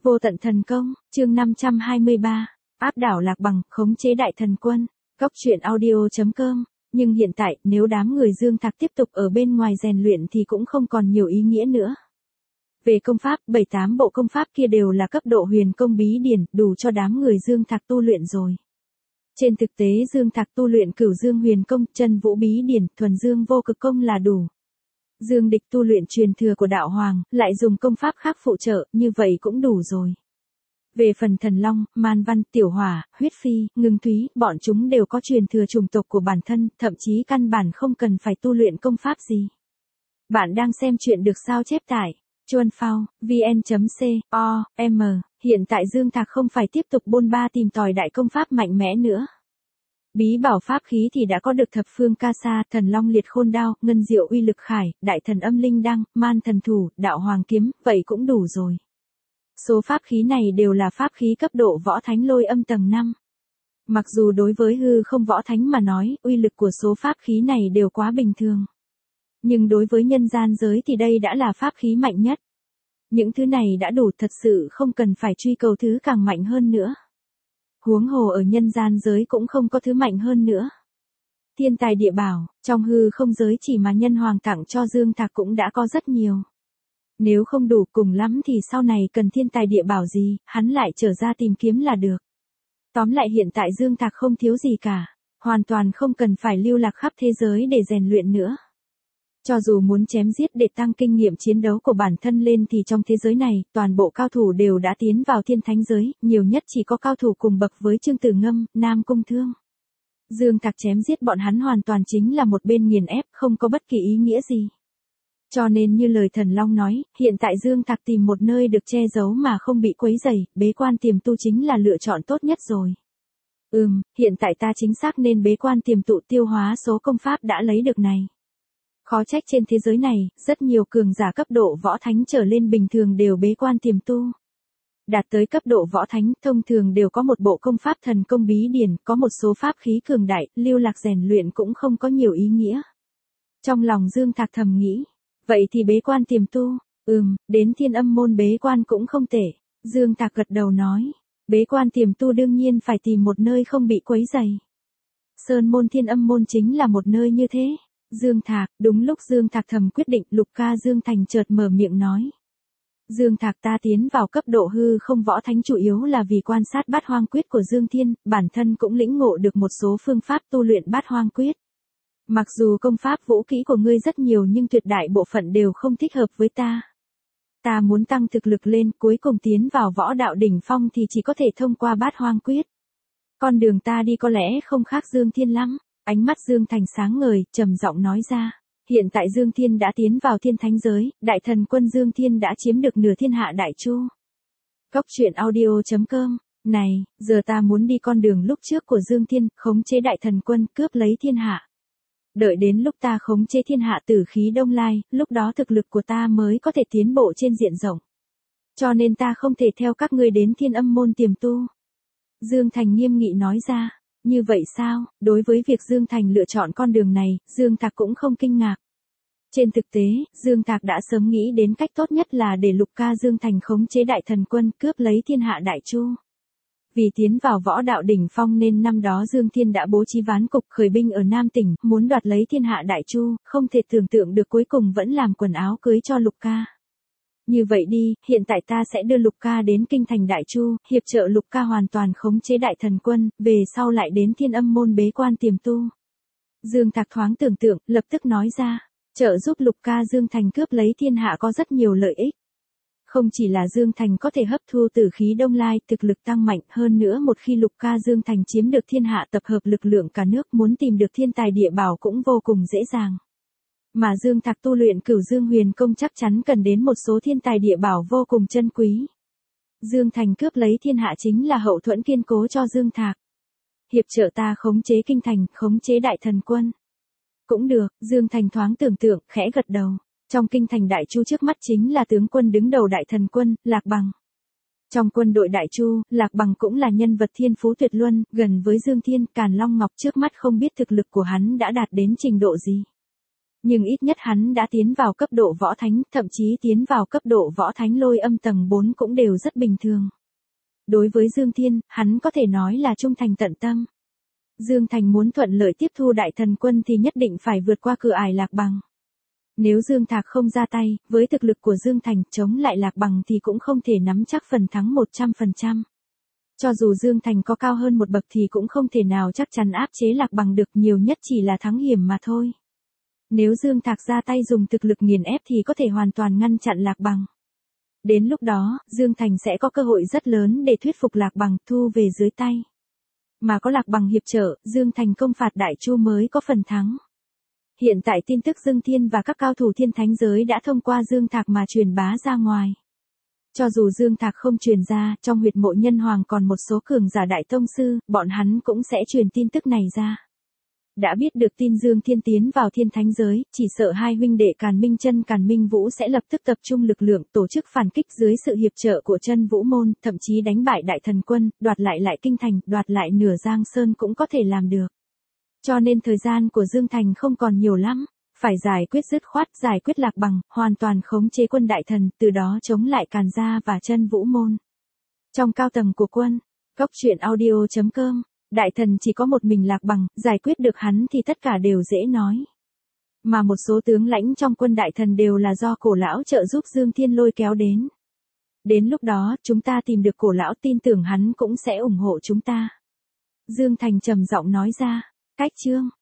Vô tận thần công, chương 523, áp đảo Lạc Bằng, khống chế đại thần quân. Góc truyện audio.com. Nhưng hiện tại, nếu đám người Dương Thạc tiếp tục ở bên ngoài rèn luyện thì cũng không còn nhiều ý nghĩa nữa. Về công pháp, 7-8 bộ công pháp kia đều là cấp độ huyền công bí điển, đủ cho đám người Dương Thạc tu luyện rồi. Trên thực tế Dương Thạc tu luyện Cửu Dương huyền công, Chân Vũ bí điển, Thuần Dương vô cực công là đủ. Dương Địch tu luyện truyền thừa của đạo hoàng, lại dùng công pháp khác phụ trợ, như vậy cũng đủ rồi. Về phần Thần Long, Man Văn, Tiểu Hỏa, Huyết Phi, Ngưng Thúy, bọn chúng đều có truyền thừa chủng tộc của bản thân, thậm chí căn bản không cần phải tu luyện công pháp gì. Bạn đang xem chuyện được sao chép tại Chuan Phao, vn.com. Hiện tại Dương Thạc không phải tiếp tục bôn ba tìm tòi đại công pháp mạnh mẽ nữa. Bí bảo pháp khí thì đã có được Thập Phương Ca Sa, Thần Long Liệt Khôn Đao, Ngân Diệu Uy Lực Khải, Đại Thần Âm Linh Đăng, Man Thần Thủ, Đạo Hoàng Kiếm, vậy cũng đủ rồi. Số pháp khí này đều là pháp khí cấp độ võ thánh lôi âm tầng 5. Mặc dù đối với hư không võ thánh mà nói, uy lực của số pháp khí này đều quá bình thường. Nhưng đối với nhân gian giới thì đây đã là pháp khí mạnh nhất. Những thứ này đã đủ, thật sự không cần phải truy cầu thứ càng mạnh hơn nữa. Huống hồ ở nhân gian giới cũng không có thứ mạnh hơn nữa. Thiên tài địa bảo, trong hư không giới chỉ mà nhân hoàng tặng cho Dương Thạc cũng đã có rất nhiều. Nếu không đủ cùng lắm thì sau này cần thiên tài địa bảo gì, hắn lại trở ra tìm kiếm là được. Tóm lại hiện tại Dương Thạc không thiếu gì cả, hoàn toàn không cần phải lưu lạc khắp thế giới để rèn luyện nữa. Cho dù muốn chém giết để tăng kinh nghiệm chiến đấu của bản thân lên thì trong thế giới này, toàn bộ cao thủ đều đã tiến vào thiên thánh giới, nhiều nhất chỉ có cao thủ cùng bậc với Trương Tử Ngâm, Nam Cung Thương. Dương Thạc chém giết bọn hắn hoàn toàn chính là một bên nghiền ép, không có bất kỳ ý nghĩa gì. Cho nên như lời Thần Long nói, hiện tại Dương Thạc tìm một nơi được che giấu mà không bị quấy rầy, bế quan tiềm tu chính là lựa chọn tốt nhất rồi. Hiện tại ta chính xác nên bế quan tiềm tụ tiêu hóa số công pháp đã lấy được này. Khó trách trên thế giới này, rất nhiều cường giả cấp độ võ thánh trở lên bình thường đều bế quan tiềm tu. Đạt tới cấp độ võ thánh, thông thường đều có một bộ công pháp thần công bí điển, có một số pháp khí cường đại, lưu lạc rèn luyện cũng không có nhiều ý nghĩa. Trong lòng Dương Thạc thầm nghĩ, vậy thì bế quan tiềm tu, đến Thiên Âm môn bế quan cũng không tệ. Dương Thạc gật đầu nói, bế quan tiềm tu đương nhiên phải tìm một nơi không bị quấy rầy. Sơn môn Thiên Âm môn chính là một nơi như thế. Dương Thạc, đúng lúc Dương Thạc thầm quyết định, Lục Ca Dương Thành chợt mở miệng nói. Dương Thạc, ta tiến vào cấp độ hư không võ thánh chủ yếu là vì quan sát Bát Hoang Quyết của Dương Thiên, bản thân cũng lĩnh ngộ được một số phương pháp tu luyện Bát Hoang Quyết. Mặc dù công pháp vũ kỹ của ngươi rất nhiều nhưng tuyệt đại bộ phận đều không thích hợp với ta. Ta muốn tăng thực lực lên, cuối cùng tiến vào võ đạo đỉnh phong thì chỉ có thể thông qua Bát Hoang Quyết. Con đường ta đi có lẽ không khác Dương Thiên lắm. Ánh mắt Dương Thành sáng ngời, trầm giọng nói ra. Hiện tại Dương Thiên đã tiến vào thiên thánh giới, đại thần quân Dương Thiên đã chiếm được nửa thiên hạ đại chu. Góc truyện audio.com. Này, giờ ta muốn đi con đường lúc trước của Dương Thiên, khống chế đại thần quân, cướp lấy thiên hạ. Đợi đến lúc ta khống chế thiên hạ tử khí đông lai, lúc đó thực lực của ta mới có thể tiến bộ trên diện rộng. Cho nên ta không thể theo các ngươi đến Thiên Âm môn tiềm tu. Dương Thành nghiêm nghị nói ra. Như vậy sao, đối với việc Dương Thành lựa chọn con đường này, Dương Thạc cũng không kinh ngạc. Trên thực tế, Dương Thạc đã sớm nghĩ đến cách tốt nhất là để Lục Ca Dương Thành khống chế đại thần quân cướp lấy thiên hạ đại chu. Vì tiến vào võ đạo đỉnh phong nên năm đó Dương Thiên đã bố trí ván cục khởi binh ở Nam tỉnh, muốn đoạt lấy thiên hạ đại chu, không thể tưởng tượng được cuối cùng vẫn làm quần áo cưới cho Lục Ca. Như vậy đi, hiện tại ta sẽ đưa Lục Ca đến kinh thành Đại Chu, hiệp trợ Lục Ca hoàn toàn khống chế đại thần quân, về sau lại đến Thiên Âm môn bế quan tiềm tu. Dương Thạc thoáng tưởng tượng, lập tức nói ra, trợ giúp Lục Ca Dương Thành cướp lấy thiên hạ có rất nhiều lợi ích. Không chỉ là Dương Thành có thể hấp thu tử khí đông lai, thực lực tăng mạnh, hơn nữa một khi Lục Ca Dương Thành chiếm được thiên hạ tập hợp lực lượng cả nước muốn tìm được thiên tài địa bảo cũng vô cùng dễ dàng. Mà Dương Thạc tu luyện Cửu Dương huyền công chắc chắn cần đến một số thiên tài địa bảo vô cùng chân quý. Dương Thành cướp lấy thiên hạ chính là hậu thuẫn kiên cố cho Dương Thạc. Hiệp trợ ta khống chế kinh thành, khống chế đại thần quân. Cũng được, Dương Thành thoáng tưởng tượng, khẽ gật đầu. Trong kinh thành Đại Chu trước mắt chính là tướng quân đứng đầu đại thần quân, Lạc Bằng. Trong quân đội Đại Chu, Lạc Bằng cũng là nhân vật thiên phú tuyệt luân, gần với Dương Thiên, Càn Long Ngọc trước mắt không biết thực lực của hắn đã đạt đến trình độ gì. Nhưng ít nhất hắn đã tiến vào cấp độ võ thánh, thậm chí tiến vào cấp độ võ thánh lôi âm tầng 4 cũng đều rất bình thường. Đối với Dương Thiên, hắn có thể nói là trung thành tận tâm. Dương Thành muốn thuận lợi tiếp thu đại thần quân thì nhất định phải vượt qua cửa ải Lạc Bằng. Nếu Dương Thạc không ra tay, với thực lực của Dương Thành chống lại Lạc Bằng thì cũng không thể nắm chắc phần thắng 100%. Cho dù Dương Thành có cao hơn một bậc thì cũng không thể nào chắc chắn áp chế Lạc Bằng được, nhiều nhất chỉ là thắng hiểm mà thôi. Nếu Dương Thạc ra tay dùng thực lực nghiền ép thì có thể hoàn toàn ngăn chặn Lạc Bằng. Đến lúc đó, Dương Thành sẽ có cơ hội rất lớn để thuyết phục Lạc Bằng thu về dưới tay. Mà có Lạc Bằng hiệp trợ, Dương Thành công phạt Đại Chu mới có phần thắng. Hiện tại tin tức Dương Thiên và các cao thủ thiên thánh giới đã thông qua Dương Thạc mà truyền bá ra ngoài. Cho dù Dương Thạc không truyền ra, trong huyệt mộ nhân hoàng còn một số cường giả đại tông sư, bọn hắn cũng sẽ truyền tin tức này ra. Đã biết được tin Dương Thiên tiến vào thiên thánh giới, chỉ sợ hai huynh đệ Càn Minh Chân Càn Minh Vũ sẽ lập tức tập trung lực lượng tổ chức phản kích dưới sự hiệp trợ của Chân Vũ môn, thậm chí đánh bại đại thần quân, đoạt lại kinh thành, đoạt lại nửa Giang Sơn cũng có thể làm được. Cho nên thời gian của Dương Thành không còn nhiều lắm, phải giải quyết dứt khoát, giải quyết Lạc Bằng, hoàn toàn khống chế quân đại thần, từ đó chống lại Càn gia và Chân Vũ môn. Trong cao tầng của quân, Cốc Truyện Audio.com, đại thần chỉ có một mình Lạc Bằng, giải quyết được hắn thì tất cả đều dễ nói. Mà một số tướng lãnh trong quân đại thần đều là do Cổ lão trợ giúp Dương Thiên lôi kéo đến. Đến lúc đó, chúng ta tìm được Cổ lão, tin tưởng hắn cũng sẽ ủng hộ chúng ta. Dương Thành trầm giọng nói ra, cách chương